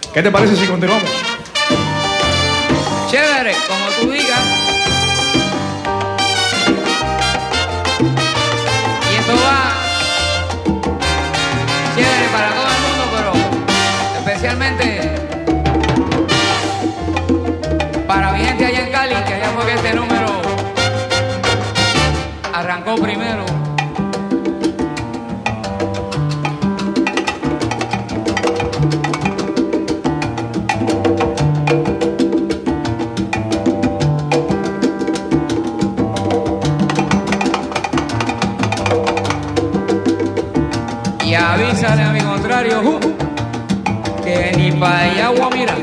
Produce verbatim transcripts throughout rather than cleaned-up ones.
¿Qué te parece si continuamos? Chévere, como tú digas. Y esto va chévere para todo el mundo, pero especialmente para mi gente allá en Cali, que allá fue que este número arrancó primero. Y avísale a mi contrario uh, que ni pa' allá voy a mirar.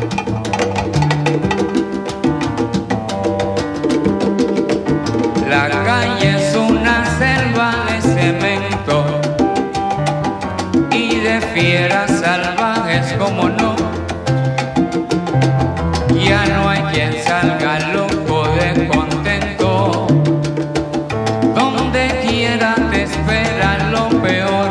La calle es una selva de cemento y de fieras salvajes, como no. Ya no hay quien salga loco de contento. Donde quiera te espera lo peor.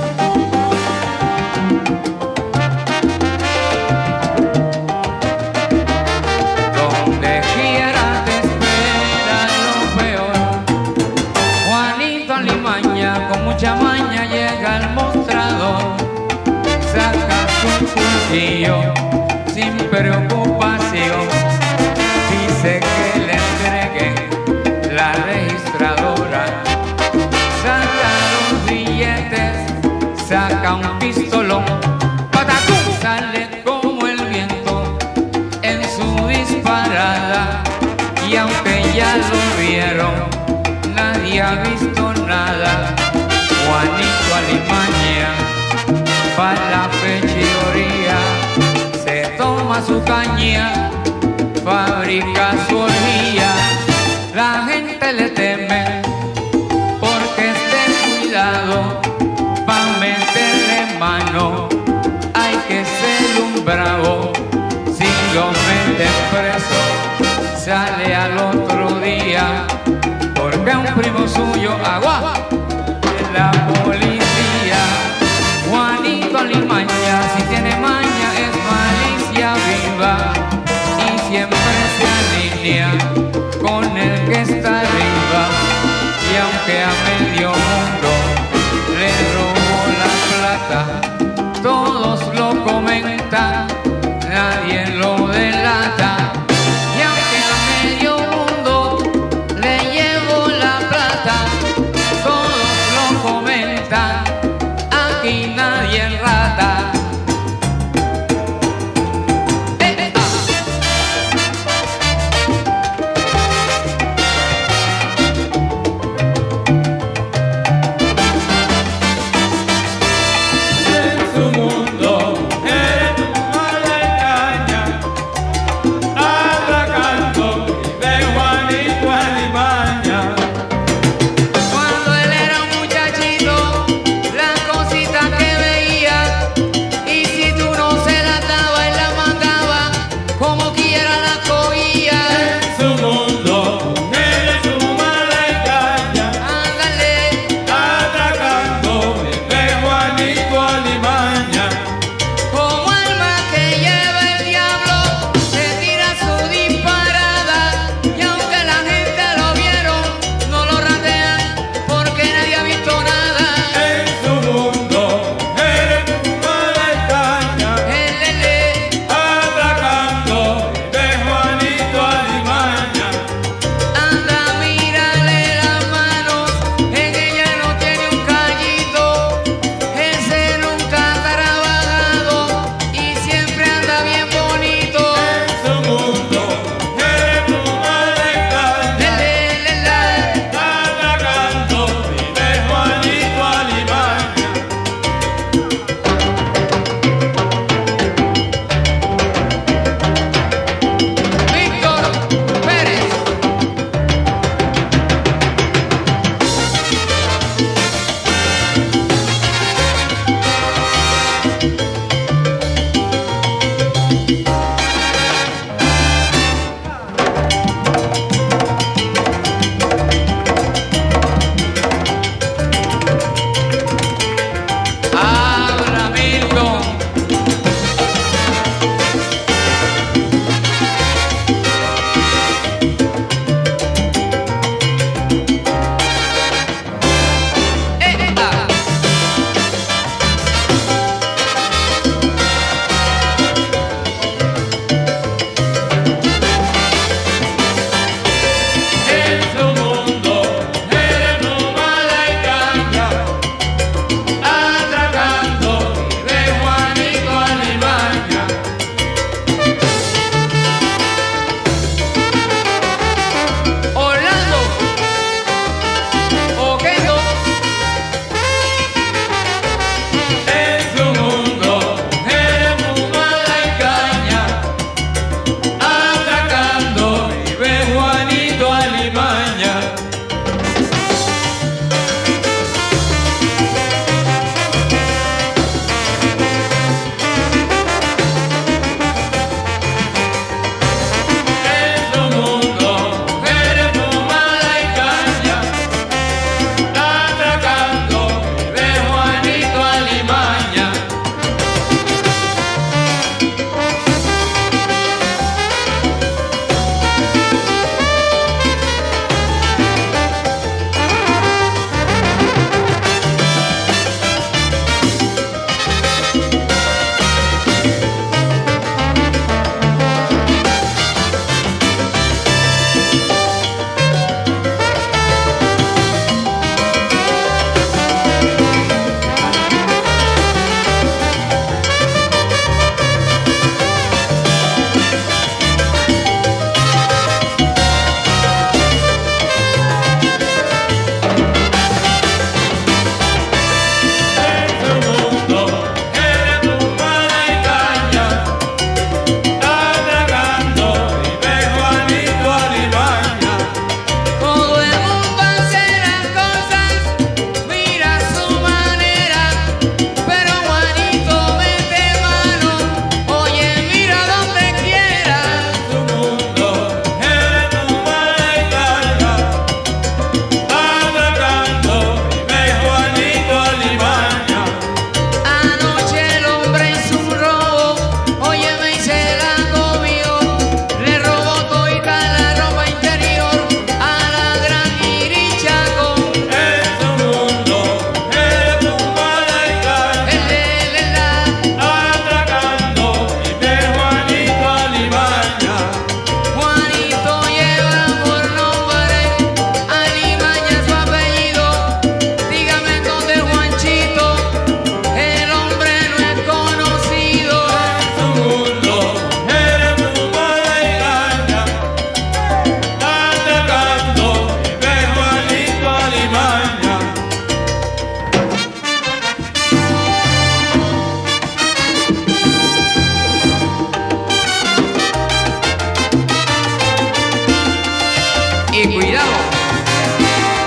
Donde quiera te espera lo peor. Juanito Alimaña con mucha maña llega al mostrador, saca su cuchillo sin preocupación, dice que le entreguen la registradora, saca los billetes, saca un pistolón, patacum, sale como el viento en su disparada, y aunque ya lo vieron, nadie ha visto nada. Juanito Alimaña pa' la pechidoría, se toma su caña, fabrica su orgía. La gente le teme porque esté cuidado, pa' meterle mano hay que ser un bravo. Si lo meten preso sale al otro día, porque a un primo suyo agua de la policía. Juanito Alimaña, si tiene maña es malicia viva, y siempre se alinea con el que está arriba. Y aunque a medio mundo le robó la plata, todos lo comentan, nadie lo delata. Y aunque a medio mundo le llevó la plata, todos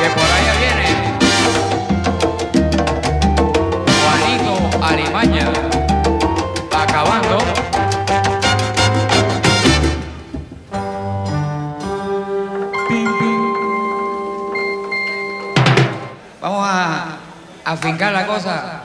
que por allá viene Juanito Alimaña, acabando. Pim, pim. Vamos a afincar la cosa.